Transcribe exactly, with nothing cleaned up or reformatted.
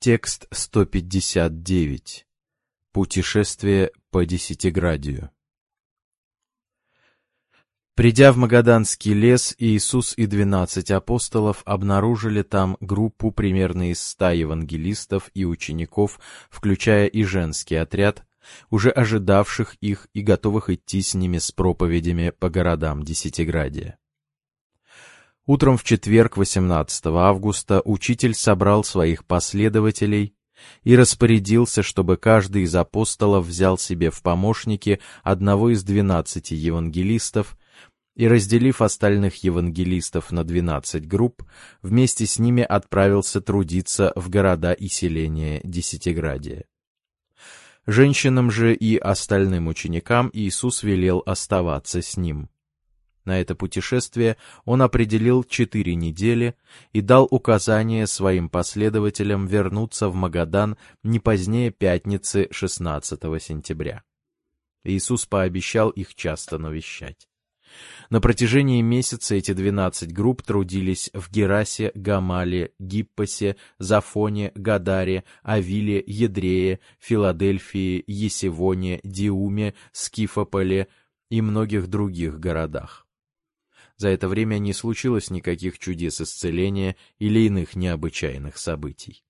Текст сто пятьдесят девять. Путешествие по Десятиградию. Придя в Магаданский лес, Иисус и двенадцать апостолов обнаружили там группу примерно из ста евангелистов и учеников, включая и женский отряд, уже ожидавших их и готовых идти с ними с проповедями по городам Десятиградия. Утром в четверг, восемнадцатого августа, учитель собрал своих последователей и распорядился, чтобы каждый из апостолов взял себе в помощники одного из двенадцати евангелистов и, разделив остальных евангелистов на двенадцать групп, вместе с ними отправился трудиться в города и селения Десятиградия. Женщинам же и остальным ученикам Иисус велел оставаться с ним. На это путешествие он определил четыре недели и дал указание своим последователям вернуться в Магадан не позднее пятницы шестнадцатого сентября. Иисус пообещал их часто навещать. На протяжении месяца эти двенадцать групп трудились в Герасе, Гамале, Гиппосе, Зафоне, Гадаре, Авиле, Едрее, Филадельфии, Есевоне, Диуме, Скифополе и многих других городах. За это время не случилось никаких чудес исцеления или иных необычайных событий.